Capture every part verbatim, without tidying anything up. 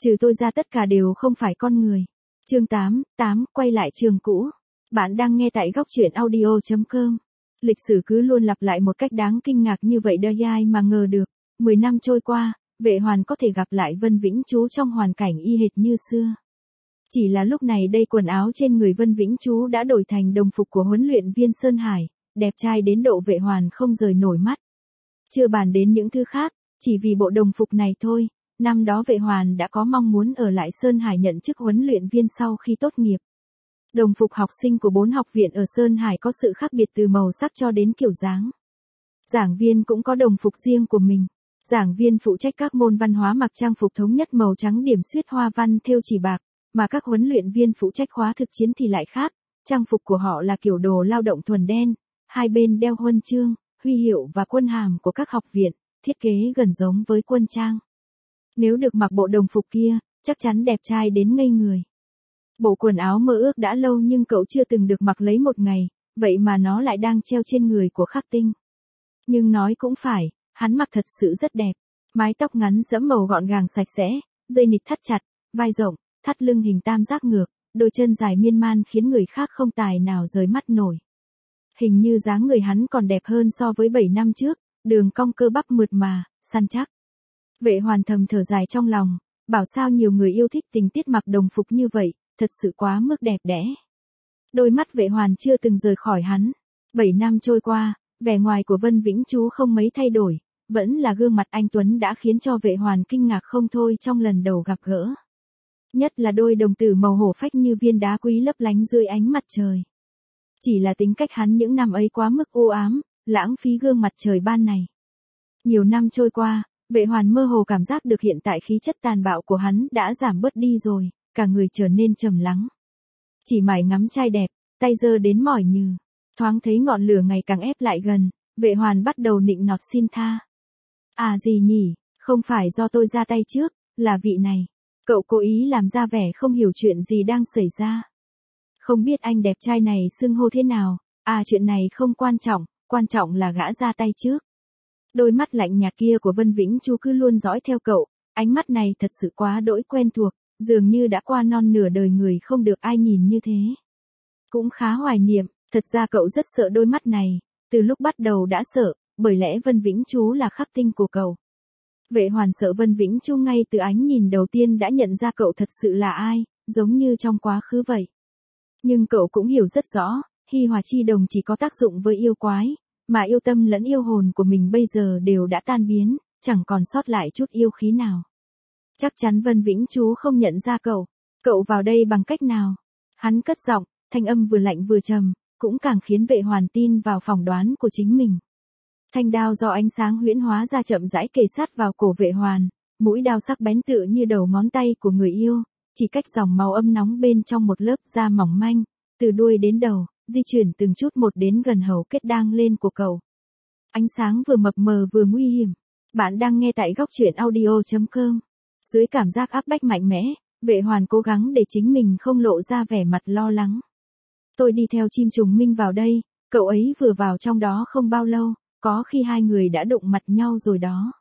Trừ tôi ra tất cả đều không phải con người. Chương tám, tám, quay lại trường cũ. Bạn đang nghe tại góc truyện audio chấm com. Lịch sử cứ luôn lặp lại một cách đáng kinh ngạc như vậy đây ai mà ngờ được. Mười năm trôi qua, Vệ Hoàn có thể gặp lại Vân Vĩnh Chú trong hoàn cảnh y hệt như xưa. Chỉ là lúc này đây quần áo trên người Vân Vĩnh Chú đã đổi thành đồng phục của huấn luyện viên Sơn Hải, đẹp trai đến độ Vệ Hoàn không rời nổi mắt. Chưa bàn đến những thứ khác, chỉ vì bộ đồng phục này thôi, năm đó Vệ Hoàn đã có mong muốn ở lại Sơn Hải nhận chức huấn luyện viên sau khi tốt nghiệp. Đồng phục học sinh của bốn học viện ở Sơn Hải có sự khác biệt từ màu sắc cho đến kiểu dáng. Giảng viên cũng có đồng phục riêng của mình. Giảng viên phụ trách các môn văn hóa mặc trang phục thống nhất màu trắng điểm xuyết hoa văn thêu chỉ bạc, mà các huấn luyện viên phụ trách khóa thực chiến thì lại khác, trang phục của họ là kiểu đồ lao động thuần đen, hai bên đeo huân chương, huy hiệu và quân hàm của các học viện, thiết kế gần giống với quân trang. Nếu được mặc bộ đồng phục kia, chắc chắn đẹp trai đến ngây người. Bộ quần áo mơ ước đã lâu nhưng cậu chưa từng được mặc lấy một ngày, vậy mà nó lại đang treo trên người của Khắc Tinh. Nhưng nói cũng phải, hắn mặc thật sự rất đẹp. Mái tóc ngắn dẫm màu gọn gàng sạch sẽ, dây nịt thắt chặt, vai rộng, thắt lưng hình tam giác ngược, đôi chân dài miên man khiến người khác không tài nào rời mắt nổi. Hình như dáng người hắn còn đẹp hơn so với bảy năm trước, đường cong cơ bắp mượt mà, săn chắc. Vệ Hoàn thầm thở dài trong lòng, bảo sao nhiều người yêu thích tình tiết mặc đồng phục như vậy, thật sự quá mức đẹp đẽ. Đôi mắt Vệ Hoàn chưa từng rời khỏi hắn. Bảy năm trôi qua, vẻ ngoài của Vân Vĩnh Chú không mấy thay đổi, vẫn là gương mặt anh tuấn đã khiến cho Vệ Hoàn kinh ngạc không thôi trong lần đầu gặp gỡ. Nhất là đôi đồng tử màu hổ phách như viên đá quý lấp lánh dưới ánh mặt trời. Chỉ là tính cách hắn những năm ấy quá mức u ám, lãng phí gương mặt trời ban này. Nhiều năm trôi qua, Vệ Hoàn mơ hồ cảm giác được hiện tại khí chất tàn bạo của hắn đã giảm bớt đi rồi, cả người trở nên trầm lắng. Chỉ mải ngắm trai đẹp, tay giơ đến mỏi nhừ, thoáng thấy ngọn lửa ngày càng ép lại gần, Vệ Hoàn bắt đầu nịnh nọt xin tha. À gì nhỉ, không phải do tôi ra tay trước, là vị này. Cậu cố ý làm ra vẻ không hiểu chuyện gì đang xảy ra. Không biết anh đẹp trai này xưng hô thế nào, à chuyện này không quan trọng, quan trọng là gã ra tay trước. Đôi mắt lạnh nhạt kia của Vân Vĩnh Chú cứ luôn dõi theo cậu, ánh mắt này thật sự quá đỗi quen thuộc, dường như đã qua non nửa đời người không được ai nhìn như thế. Cũng khá hoài niệm, thật ra cậu rất sợ đôi mắt này, từ lúc bắt đầu đã sợ, bởi lẽ Vân Vĩnh Chú là khắc tinh của cậu. Vệ Hoàn sợ Vân Vĩnh Chú ngay từ ánh nhìn đầu tiên đã nhận ra cậu thật sự là ai, giống như trong quá khứ vậy. Nhưng cậu cũng hiểu rất rõ, Hi Hòa Chi Đồng chỉ có tác dụng với yêu quái, mà yêu tâm lẫn yêu hồn của mình bây giờ đều đã tan biến, chẳng còn sót lại chút yêu khí nào. Chắc chắn Vân Vĩnh Chú không nhận ra cậu. Cậu vào đây bằng cách nào? Hắn cất giọng, thanh âm vừa lạnh vừa trầm, cũng càng khiến Vệ Hoàn tin vào phỏng đoán của chính mình. Thanh đao do ánh sáng huyễn hóa ra chậm rãi kề sát vào cổ Vệ Hoàn, mũi đao sắc bén tựa như đầu ngón tay của người yêu, chỉ cách dòng máu âm nóng bên trong một lớp da mỏng manh, từ đuôi đến đầu, di chuyển từng chút một đến gần hầu kết đang lên của cậu. Ánh sáng vừa mập mờ vừa nguy hiểm. Bạn đang nghe tại góc truyện audio chấm com. Dưới cảm giác áp bách mạnh mẽ, Vệ Hoàn cố gắng để chính mình không lộ ra vẻ mặt lo lắng. Tôi đi theo chim trùng minh vào đây, cậu ấy vừa vào trong đó không bao lâu, có khi hai người đã đụng mặt nhau rồi đó.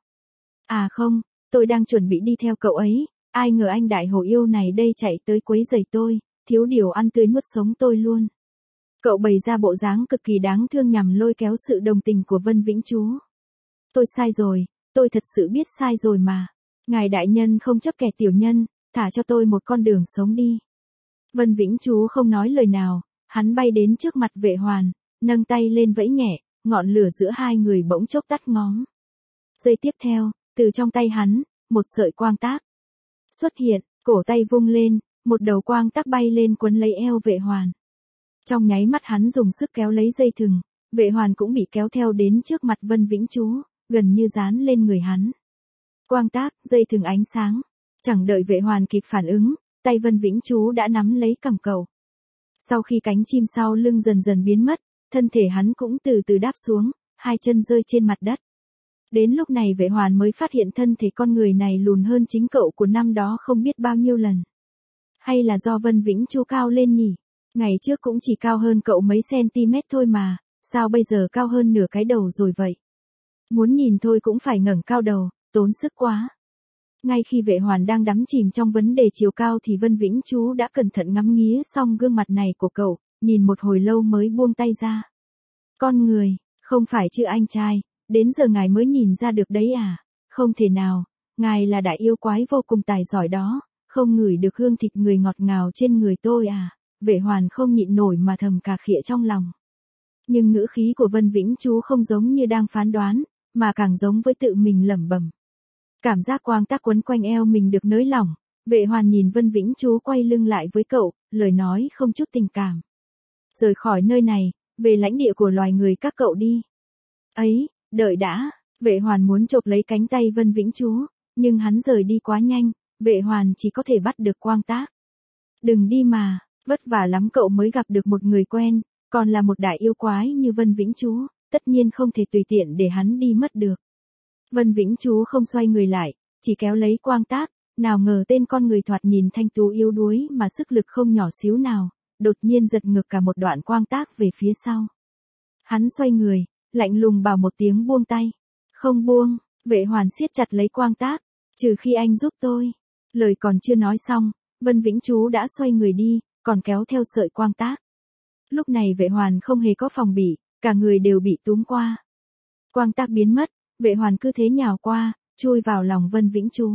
À không, tôi đang chuẩn bị đi theo cậu ấy, ai ngờ anh đại hổ yêu này đây chạy tới quấy rầy tôi, thiếu điều ăn tươi nuốt sống tôi luôn. Cậu bày ra bộ dáng cực kỳ đáng thương nhằm lôi kéo sự đồng tình của Vân Vĩnh Chú. Tôi sai rồi, tôi thật sự biết sai rồi mà. Ngài đại nhân không chấp kẻ tiểu nhân, thả cho tôi một con đường sống đi. Vân Vĩnh Chú không nói lời nào, hắn bay đến trước mặt Vệ Hoàn, nâng tay lên vẫy nhẹ, ngọn lửa giữa hai người bỗng chốc tắt ngóm. Giây tiếp theo, từ trong tay hắn, một sợi quang tác xuất hiện, cổ tay vung lên, một đầu quang tác bay lên quấn lấy eo Vệ Hoàn. Trong nháy mắt hắn dùng sức kéo lấy dây thừng, Vệ Hoàn cũng bị kéo theo đến trước mặt Vân Vĩnh Chú, gần như dán lên người hắn. Quang tác, dây thừng ánh sáng. Chẳng đợi Vệ Hoàn kịp phản ứng, tay Vân Vĩnh Chú đã nắm lấy cằm cậu. Sau khi cánh chim sau lưng dần dần biến mất, thân thể hắn cũng từ từ đáp xuống, hai chân rơi trên mặt đất. Đến lúc này Vệ Hoàn mới phát hiện thân thể con người này lùn hơn chính cậu của năm đó không biết bao nhiêu lần. Hay là do Vân Vĩnh Chú cao lên nhỉ? Ngày trước cũng chỉ cao hơn cậu mấy cm thôi mà, sao bây giờ cao hơn nửa cái đầu rồi vậy? Muốn nhìn thôi cũng phải ngẩng cao đầu, tốn sức quá. Ngay khi vệ hoàn đang đắm chìm trong vấn đề chiều cao thì Vân Vĩnh Chú đã cẩn thận ngắm nghía xong gương mặt này của cậu, nhìn một hồi lâu mới buông tay ra. Con người, không phải chứ anh trai, đến giờ ngài mới nhìn ra được đấy à? Không thể nào, ngài là đại yêu quái vô cùng tài giỏi đó, không ngửi được hương thịt người ngọt ngào trên người tôi à? Vệ hoàn không nhịn nổi mà thầm cà khịa trong lòng. Nhưng ngữ khí của Vân Vĩnh Chú không giống như đang phán đoán, mà càng giống với tự mình lẩm bẩm. Cảm giác quang tác quấn quanh eo mình được nới lỏng, vệ hoàn nhìn Vân Vĩnh Chú quay lưng lại với cậu, lời nói không chút tình cảm. Rời khỏi nơi này, về lãnh địa của loài người các cậu đi. Ấy, đợi đã, vệ hoàn muốn chộp lấy cánh tay Vân Vĩnh Chú, nhưng hắn rời đi quá nhanh, vệ hoàn chỉ có thể bắt được quang tác. Đừng đi mà, vất vả lắm cậu mới gặp được một người quen, còn là một đại yêu quái như Vân Vĩnh Chú, tất nhiên không thể tùy tiện để hắn đi mất được. Vân Vĩnh Chú không xoay người lại, chỉ kéo lấy quang tác, nào ngờ tên con người thoạt nhìn thanh tú yếu đuối mà sức lực không nhỏ xíu nào, đột nhiên giật ngược cả một đoạn quang tác về phía sau. Hắn xoay người, lạnh lùng bảo một tiếng buông tay. Không buông, vệ hoàn siết chặt lấy quang tác, trừ khi anh giúp tôi. Lời còn chưa nói xong, Vân Vĩnh Chú đã xoay người đi, còn kéo theo sợi quang tác. Lúc này vệ hoàn không hề có phòng bị, cả người đều bị túm qua. Quang tác biến mất, vệ hoàn cứ thế nhào qua, chui vào lòng Vân Vĩnh Chú.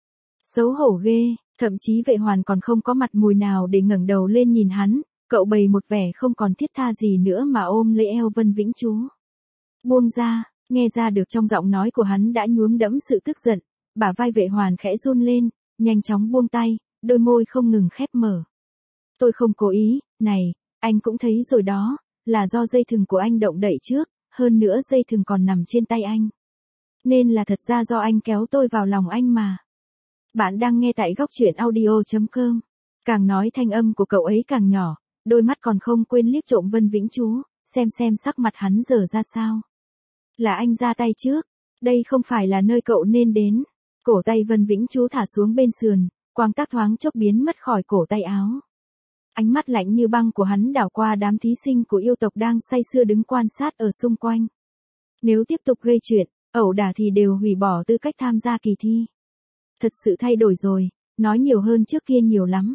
Xấu hổ ghê, thậm chí vệ hoàn còn không có mặt mũi nào để ngẩng đầu lên nhìn hắn, cậu bày một vẻ không còn thiết tha gì nữa mà ôm lấy eo Vân Vĩnh Chú. Buông ra, nghe ra được trong giọng nói của hắn đã nhuốm đẫm sự tức giận, bả vai vệ hoàn khẽ run lên, nhanh chóng buông tay, đôi môi không ngừng khép mở. Tôi không cố ý, này, anh cũng thấy rồi đó, là do dây thừng của anh động đậy trước, hơn nữa dây thừng còn nằm trên tay anh. Nên là thật ra do anh kéo tôi vào lòng anh mà. Bạn đang nghe tại góc truyện audio chấm com. Càng nói thanh âm của cậu ấy càng nhỏ, đôi mắt còn không quên liếc trộm Vân Vĩnh Chú, xem xem sắc mặt hắn giờ ra sao. Là anh ra tay trước, đây không phải là nơi cậu nên đến. Cổ tay Vân Vĩnh Chú thả xuống bên sườn, quang tác thoáng chốc biến mất khỏi cổ tay áo. Ánh mắt lạnh như băng của hắn đảo qua đám thí sinh của yêu tộc đang say sưa đứng quan sát ở xung quanh. Nếu tiếp tục gây chuyện, ẩu đả thì đều hủy bỏ tư cách tham gia kỳ thi. Thật sự thay đổi rồi, nói nhiều hơn trước kia nhiều lắm.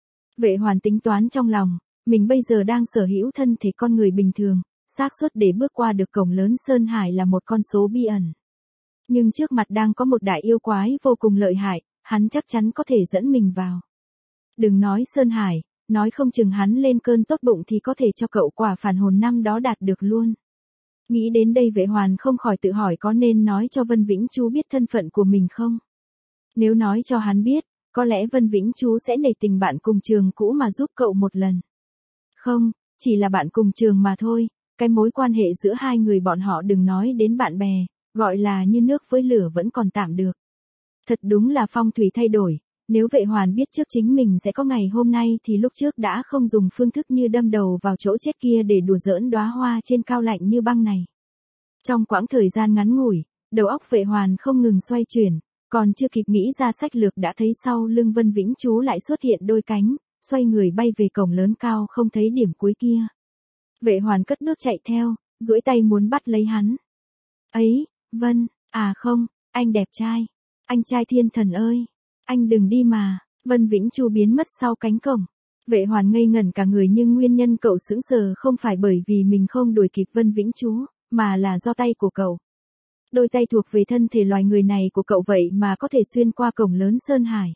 Vệ hoàn tính toán trong lòng, mình bây giờ đang sở hữu thân thể con người bình thường, xác suất để bước qua được cổng lớn Sơn Hải là một con số bí ẩn. Nhưng trước mặt đang có một đại yêu quái vô cùng lợi hại, hắn chắc chắn có thể dẫn mình vào. Đừng nói Sơn Hải, nói không chừng hắn lên cơn tốt bụng thì có thể cho cậu quả phản hồn năm đó đạt được luôn. Nghĩ đến đây vệ hoàn không khỏi tự hỏi có nên nói cho Vân Vĩnh Chú biết thân phận của mình không? Nếu nói cho hắn biết, có lẽ Vân Vĩnh Chú sẽ nể tình bạn cùng trường cũ mà giúp cậu một lần. Không, chỉ là bạn cùng trường mà thôi, cái mối quan hệ giữa hai người bọn họ đừng nói đến bạn bè, gọi là như nước với lửa vẫn còn tạm được. Thật đúng là phong thủy thay đổi, nếu vệ hoàn biết trước chính mình sẽ có ngày hôm nay thì lúc trước đã không dùng phương thức như đâm đầu vào chỗ chết kia để đùa giỡn đóa hoa trên cao lạnh như băng này. Trong quãng thời gian ngắn ngủi, đầu óc vệ hoàn không ngừng xoay chuyển, còn chưa kịp nghĩ ra sách lược đã thấy sau lưng Vân Vĩnh Chú lại xuất hiện đôi cánh, xoay người bay về cổng lớn cao không thấy điểm cuối kia. Vệ hoàn cất bước chạy theo, duỗi tay muốn bắt lấy hắn. Ấy, Vân, à không, anh đẹp trai, anh trai thiên thần ơi, anh đừng đi mà. Vân Vĩnh Chú biến mất sau cánh cổng. Vệ hoàn ngây ngẩn cả người nhưng nguyên nhân cậu sững sờ không phải bởi vì mình không đuổi kịp Vân Vĩnh Chú, mà là do tay của cậu. Đôi tay thuộc về thân thể loài người này của cậu vậy mà có thể xuyên qua cổng lớn Sơn Hải.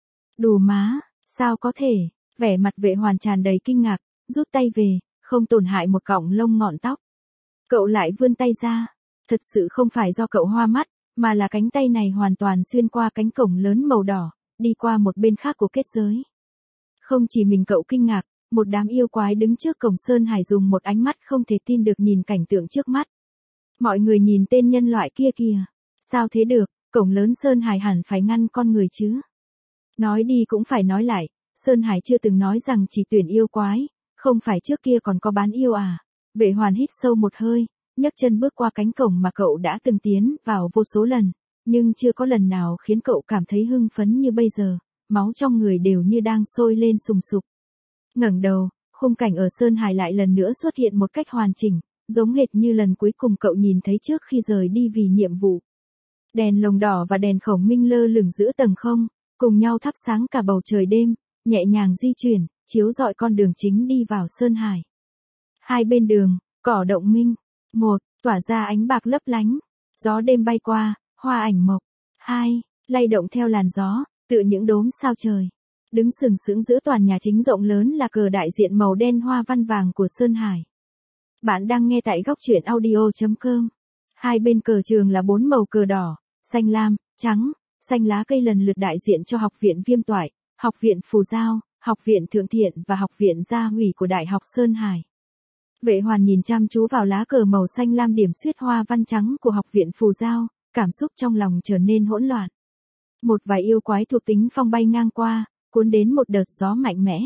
Đù má, sao có thể, vẻ mặt vệ hoàn tràn đầy kinh ngạc, rút tay về, không tổn hại một cọng lông ngọn tóc. Cậu lại vươn tay ra, thật sự không phải do cậu hoa mắt, mà là cánh tay này hoàn toàn xuyên qua cánh cổng lớn màu đỏ, đi qua một bên khác của kết giới. Không chỉ mình cậu kinh ngạc, một đám yêu quái đứng trước cổng Sơn Hải dùng một ánh mắt không thể tin được nhìn cảnh tượng trước mắt. Mọi người nhìn tên nhân loại kia kìa, sao thế được, cổng lớn Sơn Hải hẳn phải ngăn con người chứ. Nói đi cũng phải nói lại, Sơn Hải chưa từng nói rằng chỉ tuyển yêu quái, không phải trước kia còn có bán yêu à. Vệ hoàn hít sâu một hơi, nhấc chân bước qua cánh cổng mà cậu đã từng tiến vào vô số lần, nhưng chưa có lần nào khiến cậu cảm thấy hưng phấn như bây giờ, máu trong người đều như đang sôi lên sùng sục. Ngẩng đầu, khung cảnh ở Sơn Hải lại lần nữa xuất hiện một cách hoàn chỉnh, giống hệt như lần cuối cùng cậu nhìn thấy trước khi rời đi vì nhiệm vụ. Đèn lồng đỏ và đèn khổng minh lơ lửng giữa tầng không, cùng nhau thắp sáng cả bầu trời đêm, nhẹ nhàng di chuyển, chiếu rọi con đường chính đi vào Sơn Hải. Hai bên đường, cỏ động minh. Một, tỏa ra ánh bạc lấp lánh. Gió đêm bay qua, hoa ảnh mộc. Hai, lay động theo làn gió, tựa những đốm sao trời. Đứng sừng sững giữa tòa nhà chính rộng lớn là cờ đại diện màu đen hoa văn vàng của Sơn Hải. Bạn đang nghe tại góc truyện audio chấm com. Hai bên cờ trường là bốn màu cờ đỏ, xanh lam, trắng, xanh lá cây lần lượt đại diện cho Học viện Viêm Toại, Học viện Phù Giao, Học viện Thượng Thiện và Học viện Gia Hủy của Đại học Sơn Hải. Vệ Hoàn nhìn chăm chú vào lá cờ màu xanh lam điểm xuyết hoa văn trắng của Học viện Phù Giao, cảm xúc trong lòng trở nên hỗn loạn. Một vài yêu quái thuộc tính phong bay ngang qua, cuốn đến một đợt gió mạnh mẽ.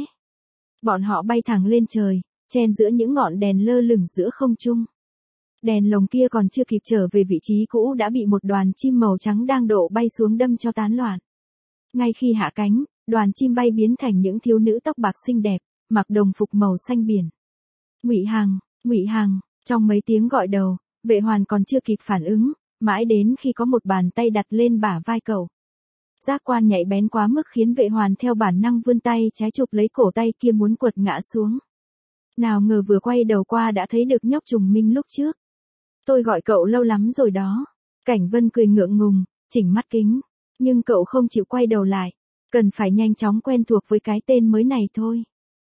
Bọn họ bay thẳng lên trời, chen giữa những ngọn đèn lơ lửng giữa không trung. Đèn lồng kia còn chưa kịp trở về vị trí cũ đã bị một đoàn chim màu trắng đang độ bay xuống đâm cho tán loạn. Ngay khi hạ cánh, đoàn chim bay biến thành những thiếu nữ tóc bạc xinh đẹp, mặc đồng phục màu xanh biển. Ngụy Hằng, Ngụy Hằng, trong mấy tiếng gọi đầu, Vệ Hoàn còn chưa kịp phản ứng, mãi đến khi có một bàn tay đặt lên bả vai cậu. Giác quan nhạy bén quá mức khiến Vệ Hoàn theo bản năng vươn tay trái chụp lấy cổ tay kia muốn quật ngã xuống. Nào ngờ vừa quay đầu qua đã thấy được nhóc trùng minh lúc trước. Tôi gọi cậu lâu lắm rồi đó. Cảnh Vân cười ngượng ngùng, chỉnh mắt kính. Nhưng cậu không chịu quay đầu lại. Cần phải nhanh chóng quen thuộc với cái tên mới này thôi.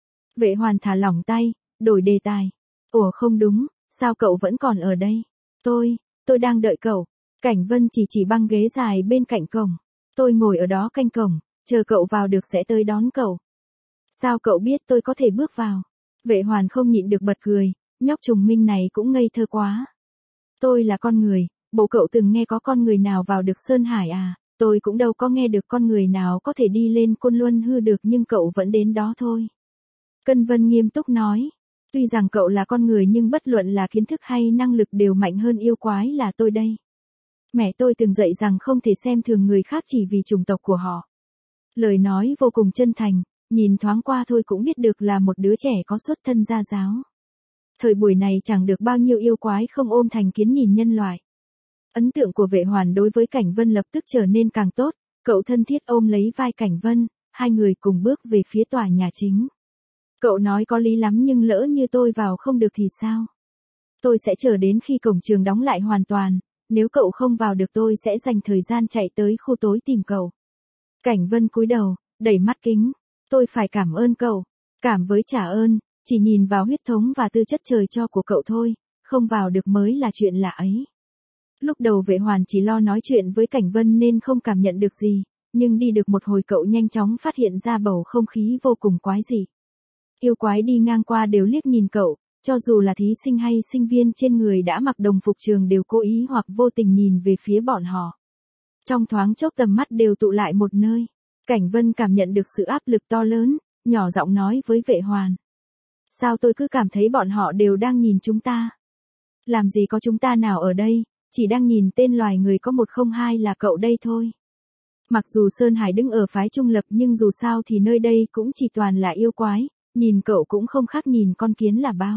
Vệ Hoàn thả lỏng tay, đổi đề tài. Ủa không đúng, sao cậu vẫn còn ở đây? Tôi, tôi đang đợi cậu. Cảnh Vân chỉ chỉ băng ghế dài bên cạnh cổng. Tôi ngồi ở đó canh cổng, chờ cậu vào được sẽ tới đón cậu. Sao cậu biết tôi có thể bước vào? Vệ Hoàn không nhịn được bật cười, nhóc trùng minh này cũng ngây thơ quá. Tôi là con người, bộ cậu từng nghe có con người nào vào được Sơn Hải à? Tôi cũng đâu có nghe được con người nào có thể đi lên Côn Luân hư được nhưng cậu vẫn đến đó thôi. Cân Vân nghiêm túc nói, tuy rằng cậu là con người nhưng bất luận là kiến thức hay năng lực đều mạnh hơn yêu quái là tôi đây. Mẹ tôi từng dạy rằng không thể xem thường người khác chỉ vì chủng tộc của họ. Lời nói vô cùng chân thành, nhìn thoáng qua thôi cũng biết được là một đứa trẻ có xuất thân gia giáo. Thời buổi này chẳng được bao nhiêu yêu quái không ôm thành kiến nhìn nhân loại. Ấn tượng của Vệ Hoàn đối với Cảnh Vân lập tức trở nên càng tốt, cậu thân thiết ôm lấy vai Cảnh Vân, hai người cùng bước về phía tòa nhà chính. Cậu nói có lý lắm nhưng lỡ như tôi vào không được thì sao? Tôi sẽ chờ đến khi cổng trường đóng lại hoàn toàn, nếu cậu không vào được tôi sẽ dành thời gian chạy tới khu tối tìm cậu. Cảnh Vân cúi đầu, đẩy mắt kính, tôi phải cảm ơn cậu, cảm với trả ơn, chỉ nhìn vào huyết thống và tư chất trời cho của cậu thôi, không vào được mới là chuyện lạ ấy. Lúc đầu Vệ Hoàn chỉ lo nói chuyện với Cảnh Vân nên không cảm nhận được gì, nhưng đi được một hồi cậu nhanh chóng phát hiện ra bầu không khí vô cùng quái dị. Yêu quái đi ngang qua đều liếc nhìn cậu, cho dù là thí sinh hay sinh viên trên người đã mặc đồng phục trường đều cố ý hoặc vô tình nhìn về phía bọn họ. Trong thoáng chốc tầm mắt đều tụ lại một nơi. Cảnh Vân cảm nhận được sự áp lực to lớn, nhỏ giọng nói với Vệ Hoàn. Sao tôi cứ cảm thấy bọn họ đều đang nhìn chúng ta? Làm gì có chúng ta nào ở đây, chỉ đang nhìn tên loài người có một không hai là cậu đây thôi. Mặc dù Sơn Hải đứng ở phái trung lập nhưng dù sao thì nơi đây cũng chỉ toàn là yêu quái, nhìn cậu cũng không khác nhìn con kiến là bao.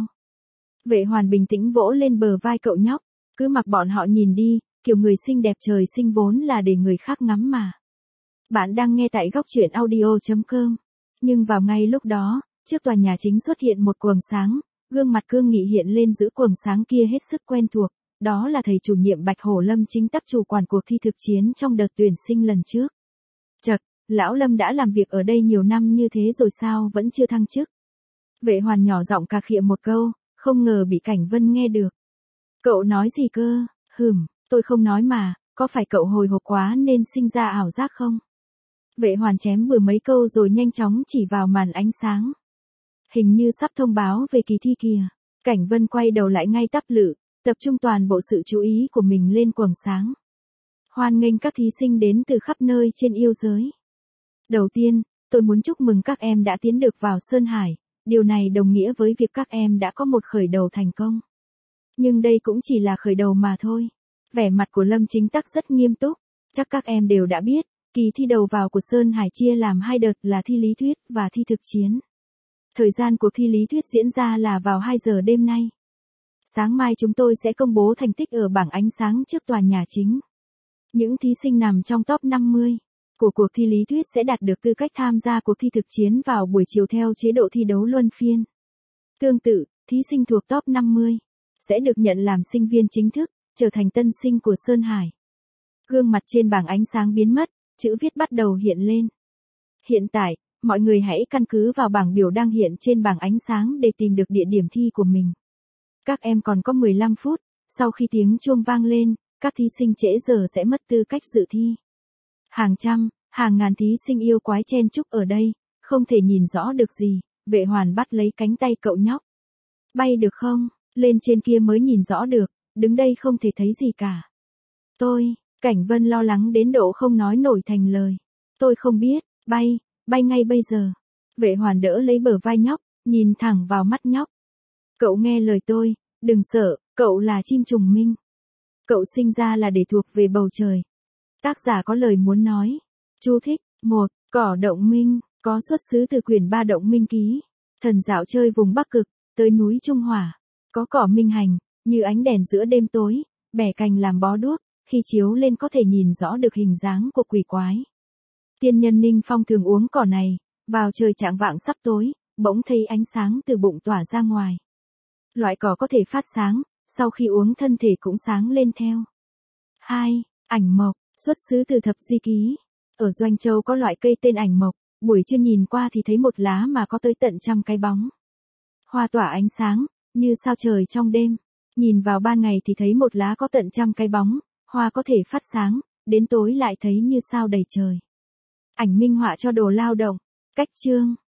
Vệ Hoàn bình tĩnh vỗ lên bờ vai cậu nhóc, cứ mặc bọn họ nhìn đi, kiểu người xinh đẹp trời sinh vốn là để người khác ngắm mà. Bạn đang nghe tại góc truyện audio chấm com. Nhưng vào ngay lúc đó, trước tòa nhà chính xuất hiện một quầng sáng, gương mặt cương nghị hiện lên giữa quầng sáng kia hết sức quen thuộc, đó là thầy chủ nhiệm Bạch Hổ Lâm chính tắc chủ quản cuộc thi thực chiến trong đợt tuyển sinh lần trước. Chậc, lão Lâm đã làm việc ở đây nhiều năm như thế rồi sao vẫn chưa thăng chức? Vệ Hoàn nhỏ giọng cà khịa một câu, không ngờ bị Cảnh Vân nghe được. Cậu nói gì cơ? Hừm, tôi không nói mà, có phải cậu hồi hộp quá nên sinh ra ảo giác không? Vệ Hoàn chém bừa mấy câu rồi nhanh chóng chỉ vào màn ánh sáng. Hình như sắp thông báo về kỳ thi kìa. Cảnh Vân quay đầu lại ngay tắp lự, tập trung toàn bộ sự chú ý của mình lên quầng sáng. Hoan nghênh các thí sinh đến từ khắp nơi trên yêu giới. Đầu tiên, tôi muốn chúc mừng các em đã tiến được vào Sơn Hải, điều này đồng nghĩa với việc các em đã có một khởi đầu thành công. Nhưng đây cũng chỉ là khởi đầu mà thôi. Vẻ mặt của Lâm chính tắc rất nghiêm túc, chắc các em đều đã biết, kỳ thi đầu vào của Sơn Hải chia làm hai đợt là thi lý thuyết và thi thực chiến. Thời gian cuộc thi lý thuyết diễn ra là vào hai giờ đêm nay. Sáng mai chúng tôi sẽ công bố thành tích ở bảng ánh sáng trước tòa nhà chính. Những thí sinh nằm trong top năm mươi của cuộc thi lý thuyết sẽ đạt được tư cách tham gia cuộc thi thực chiến vào buổi chiều theo chế độ thi đấu luân phiên. Tương tự, thí sinh thuộc top năm mươi sẽ được nhận làm sinh viên chính thức, trở thành tân sinh của Sơn Hải. Gương mặt trên bảng ánh sáng biến mất, chữ viết bắt đầu hiện lên. Hiện tại, mọi người hãy căn cứ vào bảng biểu đang hiện trên bảng ánh sáng để tìm được địa điểm thi của mình. Các em còn có mười lăm phút, sau khi tiếng chuông vang lên, các thí sinh trễ giờ sẽ mất tư cách dự thi. Hàng trăm, hàng ngàn thí sinh yêu quái chen chúc ở đây, không thể nhìn rõ được gì, Vệ Hoàn bắt lấy cánh tay cậu nhóc. Bay được không? Lên trên kia mới nhìn rõ được, đứng đây không thể thấy gì cả. Tôi, Cảnh Vân lo lắng đến độ không nói nổi thành lời. Tôi không biết, bay, bay ngay bây giờ. Vệ Hoàn đỡ lấy bờ vai nhóc, nhìn thẳng vào mắt nhóc. Cậu nghe lời tôi, đừng sợ, cậu là chim trùng minh. Cậu sinh ra là để thuộc về bầu trời. Tác giả có lời muốn nói. Chú thích. một. Cỏ Động Minh, có xuất xứ từ quyển ba Động Minh Ký. Thần dạo chơi vùng Bắc Cực, tới núi Trung Hỏa. Có cỏ minh hành, như ánh đèn giữa đêm tối, bẻ cành làm bó đuốc, khi chiếu lên có thể nhìn rõ được hình dáng của quỷ quái. Tiên nhân Ninh Phong thường uống cỏ này, vào trời chạng vạng sắp tối, bỗng thấy ánh sáng từ bụng tỏa ra ngoài. Loại cỏ có thể phát sáng, sau khi uống thân thể cũng sáng lên theo. hai. Ảnh mộc, xuất xứ từ Thập Di Ký. Ở Doanh Châu có loại cây tên ảnh mộc, buổi trưa nhìn qua thì thấy một lá mà có tới tận trăm cái bóng. Hoa tỏa ánh sáng, như sao trời trong đêm. Nhìn vào ban ngày thì thấy một lá có tận trăm cái bóng, hoa có thể phát sáng, đến tối lại thấy như sao đầy trời. Ảnh minh họa cho đồ lao động. Cách chương